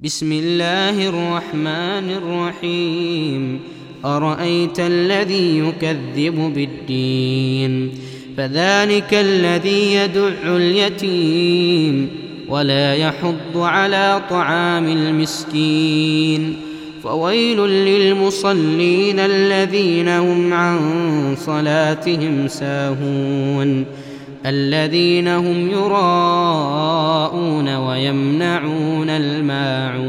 بسم الله الرحمن الرحيم. أرأيت الذي يكذب بالدين فذلك الذي يدع اليتيم ولا يحض على طعام المسكين فويل للمصلين الذين هم عن صلاتهم ساهون الذين هم يراءون ويمنعون الماعون.